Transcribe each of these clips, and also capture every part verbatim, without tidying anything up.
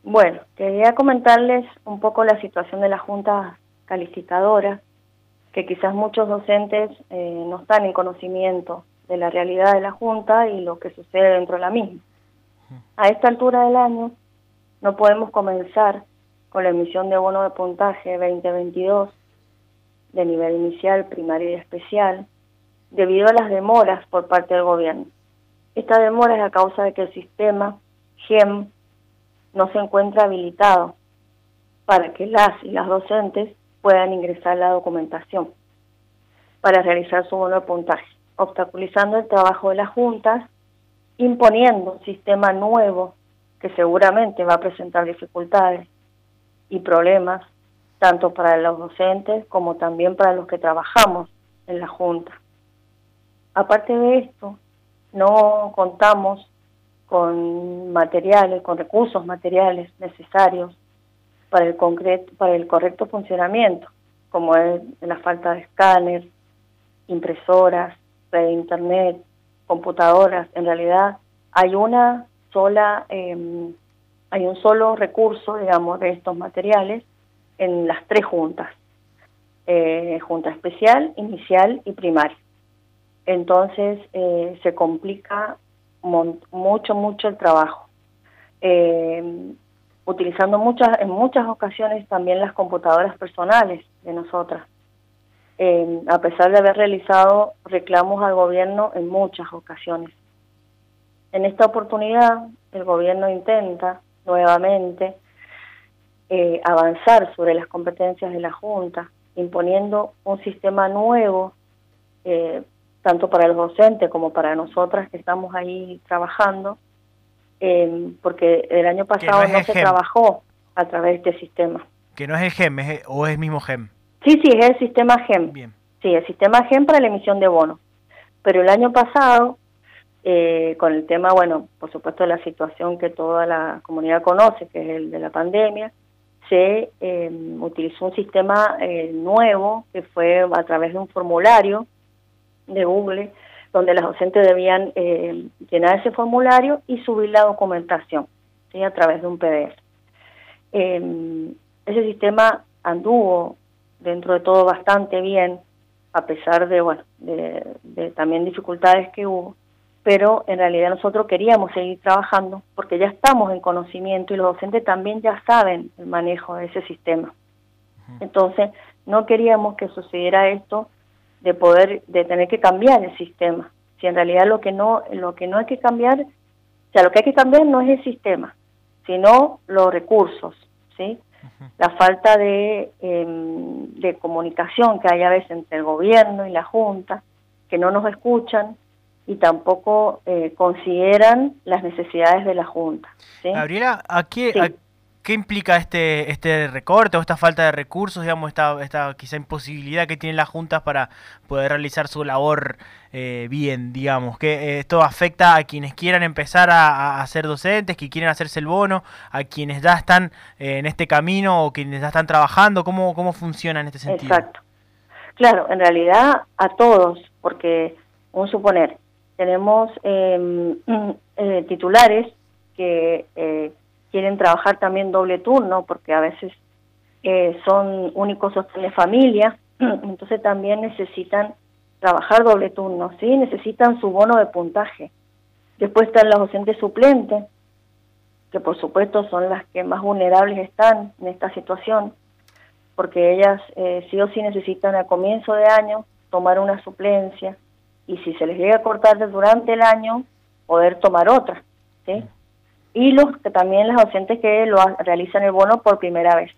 Bueno, quería comentarles un poco la situación de las juntas calificadoras, que quizás muchos docentes eh, no están en conocimiento de la realidad de la junta y lo que sucede dentro de la misma. A esta altura del año no podemos comenzar con la emisión de bono de puntaje veinte veintidós de nivel inicial, primario y especial, debido a las demoras por parte del gobierno. Esta demora es a causa de que el sistema G E M no se encuentra habilitado para que las y las docentes puedan ingresar la documentación para realizar su bono de puntaje, obstaculizando el trabajo de las juntas, imponiendo un sistema nuevo que seguramente va a presentar dificultades y problemas, tanto para los docentes como también para los que trabajamos en la junta. Aparte de esto, no contamos con materiales, con recursos materiales necesarios para el concreto, para el correcto funcionamiento, como es la falta de escáner, impresoras, red de internet, computadoras. En realidad hay una sola, eh, hay un solo recurso, digamos, de estos materiales en las tres juntas, eh, junta especial, inicial y primaria. Entonces eh, se complica mucho, mucho el trabajo, eh, utilizando muchas, en muchas ocasiones también las computadoras personales de nosotras, eh, a pesar de haber realizado reclamos al gobierno en muchas ocasiones. En esta oportunidad, el gobierno intenta nuevamente eh, avanzar sobre las competencias de la Junta, imponiendo un sistema nuevo, eh, tanto para los docentes como para nosotras que estamos ahí trabajando, eh, porque el año pasado no, es no se G E M. Trabajó a través de este sistema. Que no es el G E M, es, o es el mismo G E M. Sí, sí, es el sistema G E M. Bien. Sí, el sistema G E M para la emisión de bonos. Pero el año pasado, eh, con el tema, bueno, por supuesto la situación que toda la comunidad conoce, que es el de la pandemia, se eh, utilizó un sistema eh, nuevo, que fue a través de un formulario de Google, donde las docentes debían eh, llenar ese formulario y subir la documentación, ¿sí?, a través de un P D F. Eh, ese sistema anduvo dentro de todo bastante bien, a pesar de, bueno, de, de también dificultades que hubo, pero en realidad nosotros queríamos seguir trabajando porque ya estamos en conocimiento y los docentes también ya saben el manejo de ese sistema. Entonces, no queríamos que sucediera esto de poder, de tener que cambiar el sistema. Si en realidad lo que no, lo que no hay que cambiar, o sea, lo que hay que cambiar no es el sistema, sino los recursos, ¿sí? Uh-huh. La falta de, eh, de comunicación que hay a veces entre el gobierno y la Junta, que no nos escuchan y tampoco eh, consideran las necesidades de la Junta, ¿sí? Gabriela, ¿a qué, sí. a ¿qué implica este este recorte o esta falta de recursos, digamos, esta esta quizá imposibilidad que tienen las juntas para poder realizar su labor eh, bien, digamos? Que eh, esto afecta a quienes quieran empezar a, a ser docentes, que quieren hacerse el bono, a quienes ya están eh, en este camino o quienes ya están trabajando. ¿Cómo, cómo funciona en este sentido? Exacto. Claro, en realidad a todos, porque, vamos a suponer, tenemos eh, eh, titulares que eh, quieren trabajar también doble turno, porque a veces eh, son únicos sostén de familia, entonces también necesitan trabajar doble turno, ¿sí? Necesitan su bono de puntaje. Después están los docentes suplentes, que por supuesto son las que más vulnerables están en esta situación, porque ellas eh, sí o sí necesitan a comienzo de año tomar una suplencia, y si se les llega a cortar durante el año, poder tomar otra, ¿sí? Y los que también las docentes que lo realizan el bono por primera vez,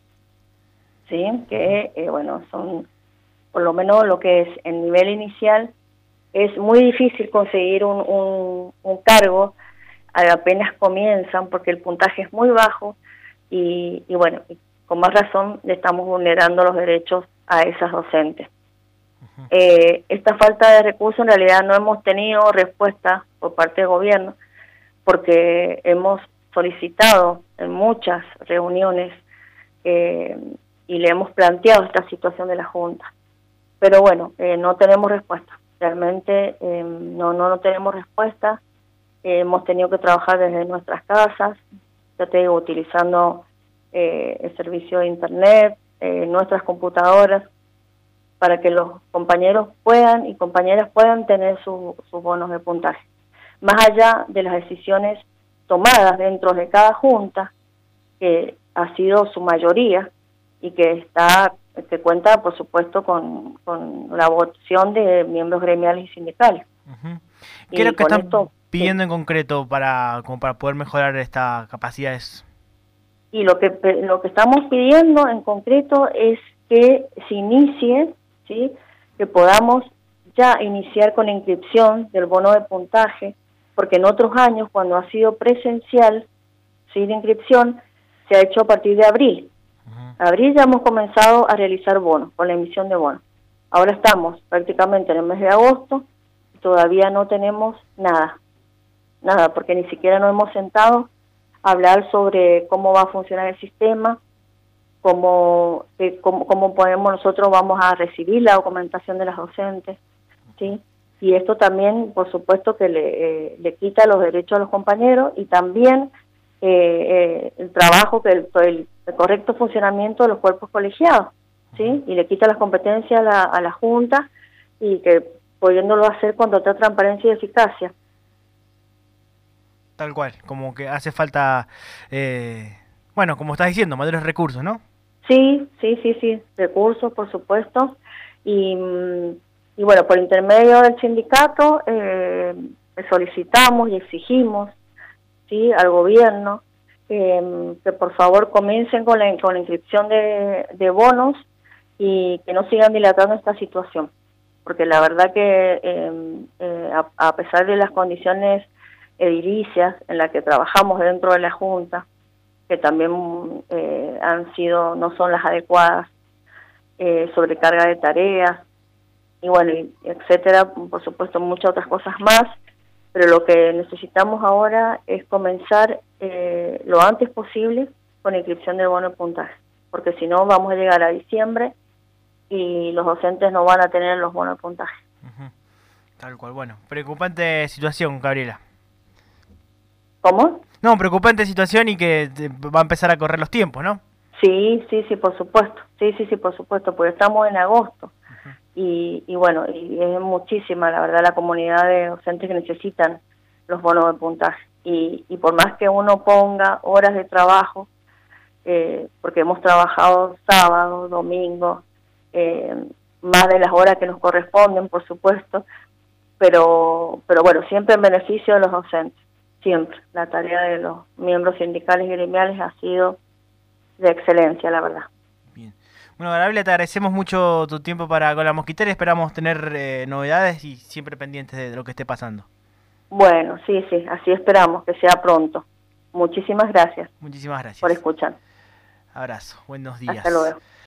sí, que eh, bueno, son por lo menos lo que es el nivel inicial. Es muy difícil conseguir un, un, un cargo apenas comienzan porque el puntaje es muy bajo y, y bueno, con más razón le estamos vulnerando los derechos a esas docentes. Uh-huh. eh, esta falta de recursos en realidad no hemos tenido respuesta por parte del gobierno, porque hemos solicitado en muchas reuniones eh, y le hemos planteado esta situación de la Junta. Pero bueno, eh, no tenemos respuesta. Realmente eh, no, no, no tenemos respuesta. Eh, hemos tenido que trabajar desde nuestras casas yo te digo, utilizando eh, el servicio de internet, eh, nuestras computadoras, para que los compañeros puedan y compañeras puedan tener su, sus bonos de puntaje. Más allá de las decisiones tomadas dentro de cada junta, que ha sido su mayoría y que está que cuenta, por supuesto, con, con la votación de miembros gremiales y sindicales. Uh-huh. ¿Qué es lo que están esto, pidiendo sí. en concreto para, como para poder mejorar estas capacidades? Y lo que, lo que estamos pidiendo en concreto es que se inicie, ¿sí? Que podamos ya iniciar con la inscripción del bono de puntaje, porque en otros años, cuando ha sido presencial, ¿sí? La inscripción se ha hecho a partir de abril. Uh-huh. Abril ya hemos comenzado a realizar bonos, con la emisión de bonos. Ahora estamos prácticamente en el mes de agosto, y todavía no tenemos nada, nada, porque ni siquiera nos hemos sentado a hablar sobre cómo va a funcionar el sistema, cómo, eh, cómo, cómo podemos nosotros vamos a recibir la documentación de las docentes, ¿sí? Y esto también, por supuesto, que le, eh, le quita los derechos a los compañeros y también eh, eh, el trabajo, que el, el, el correcto funcionamiento de los cuerpos colegiados, ¿sí? Y le quita las competencias a la, a la Junta y que pudiéndolo hacer con total transparencia y eficacia. Tal cual, como que hace falta, eh, bueno, como estás diciendo, mayores recursos, ¿no? Sí, sí, sí, sí, recursos, por supuesto, y, y bueno, por intermedio del sindicato eh, solicitamos y exigimos, sí, al gobierno eh, que por favor comiencen con la, con la inscripción de, de bonos y que no sigan dilatando esta situación, porque la verdad que eh, eh, a, a pesar de las condiciones edilicias en las que trabajamos dentro de la Junta, que también eh, han sido, no son las adecuadas, eh, sobrecarga de tareas, y bueno, y etcétera, por supuesto muchas otras cosas más, pero lo que necesitamos ahora es comenzar eh, lo antes posible con la inscripción del bono de puntaje, porque si no vamos a llegar a diciembre y los docentes no van a tener los bonos de puntaje. Uh-huh. Tal cual, bueno, preocupante situación, Gabriela. ¿Cómo? No, preocupante situación y que va a empezar a correr los tiempos, ¿no? Sí, sí, sí, por supuesto. Sí, sí, sí, por supuesto, porque estamos en agosto. Uh-huh. y, y bueno, y es muchísima, la verdad, la comunidad de docentes que necesitan los bonos de puntaje. Y, y por más que uno ponga horas de trabajo, eh, porque hemos trabajado sábado, domingo, eh, más de las horas que nos corresponden, por supuesto, pero, pero bueno, siempre en beneficio de los docentes. Siempre. La tarea de los miembros sindicales y gremiales ha sido de excelencia, la verdad. Bien. Bueno, Gabriela, te agradecemos mucho tu tiempo para con la mosquitera. Esperamos tener eh, novedades y siempre pendientes de lo que esté pasando. Bueno, sí, sí, así esperamos que sea pronto. Muchísimas gracias. Muchísimas gracias. Por escuchar. Abrazo. Buenos días. Hasta luego.